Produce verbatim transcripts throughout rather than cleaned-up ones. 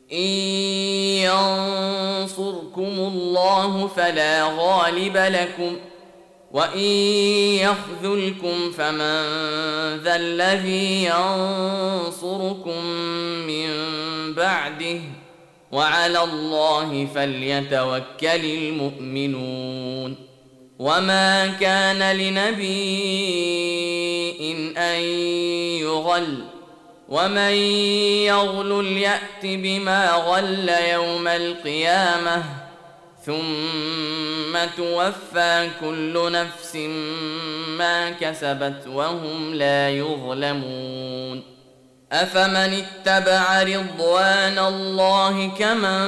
إن ينصركم الله فلا غالب لكم وإن يخذلكم فمن ذا الذي ينصركم من بعده وعلى الله فليتوكل المؤمنون. وما كان لنبي أن يغل ومن يغل يأت بما غل يوم القيامة ثم توفى كل نفس ما كسبت وهم لا يظلمون. أفمن اتبع رضوان الله كمن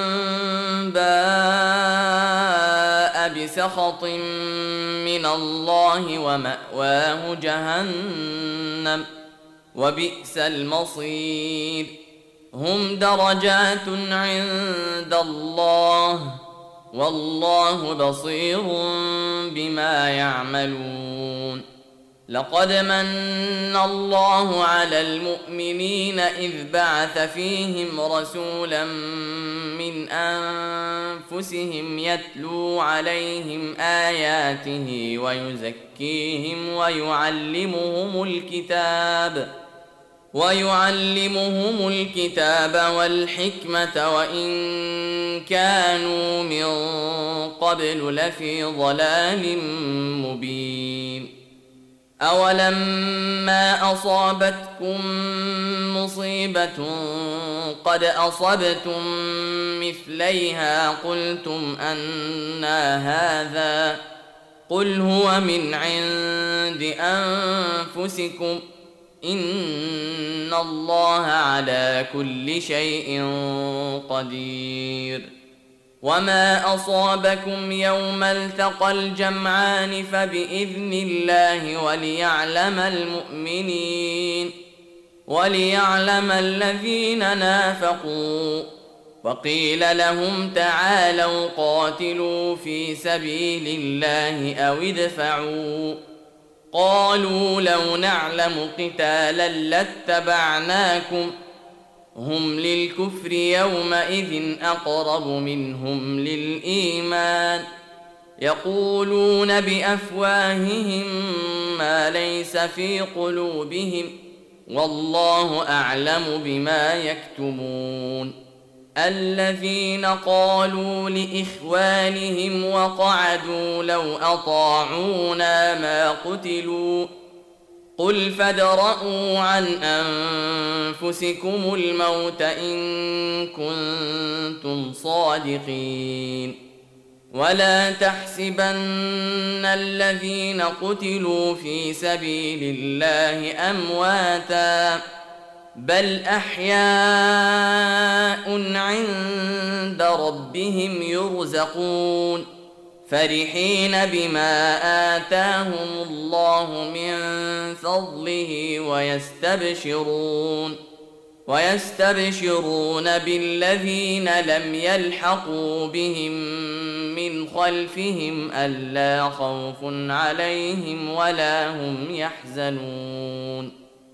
باء بسخط من الله ومأواه جهنم وبئس المصير. هم درجات عند الله والله بصير بما يعملون. لقد من الله على المؤمنين إذ بعث فيهم رسولا من أنفسهم يتلو عليهم آياته ويزكيهم ويعلمهم الكتاب ويعلمهم الكتاب والحكمة وإن كانوا من قبل لفي ضلال مبين. أولما أصابتكم مصيبة قد أصبتم مثليها قلتم أنى هذا قل هو من عند أنفسكم إن الله على كل شيء قدير. وما أصابكم يوم التقى الجمعان فبإذن الله وليعلم المؤمنين وليعلم الذين نافقوا. وقيل لهم تعالوا قاتلوا في سبيل الله أو ادفعوا قالوا لو نعلم قتالا لاتبعناكم هم للكفر يومئذ أقرب منهم للإيمان يقولون بأفواههم ما ليس في قلوبهم والله أعلم بما يكتمون. الذين قالوا لإخوانهم وقعدوا لو أطاعونا ما قتلوا قل فادرءوا عن أنفسكم الموت إن كنتم صادقين. ولا تحسبن الذين قتلوا في سبيل الله أمواتا بل أحياء عند ربهم يرزقون فرحين بما آتاهم الله من فضله ويستبشرون ويستبشرون بالذين لم يلحقوا بهم من خلفهم ألا خوف عليهم ولا هم يحزنون.